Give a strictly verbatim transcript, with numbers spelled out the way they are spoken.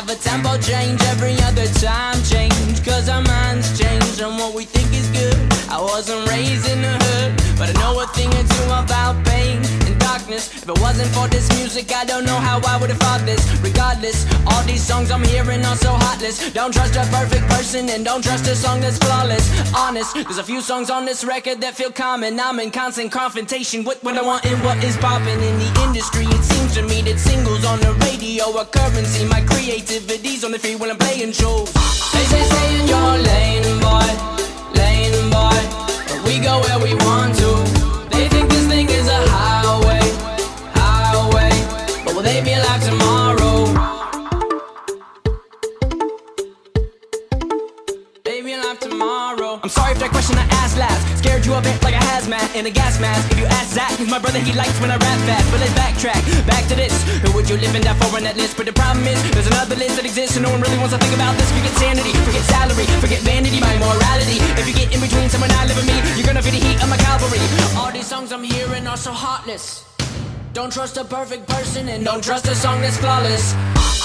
have a tempo change every other time change. Cause our minds change and what we think is good. I wasn't raised in the hood, but I know a thing or two about pain and darkness. If it wasn't for this music, I don't know how I would've thought this. Regardless, all these songs I'm hearing are so heartless. Don't trust a perfect person and don't trust a song that's flawless. Honest, there's a few songs on this record that feel common. I'm in constant confrontation with what I want and what is popping in the industry. It seems to me that singles on the radio are currency. My creativity's on the free when I'm playing shows. They say stay in your lane, boy, lane, boy, but we go where we want to. They think this thing is a highway, highway, but will they be alive tomorrow? They be alive tomorrow. I'm sorry if that question I asked last scared you a bit like a hazmat in a gas mask. If you ask Zach, he's my brother, he likes when I rap fast. But let's backtrack, back to this. Who would you live in that for on that list? But the problem is, there's another list that exists and no one really wants to think about this. Forget sanity, forget salary, forget vanity, my morality. If you get in between someone I live and me, you're gonna feel the heat of my cavalry. All these songs I'm hearing are so heartless. Don't trust a perfect person and don't trust a song that's flawless.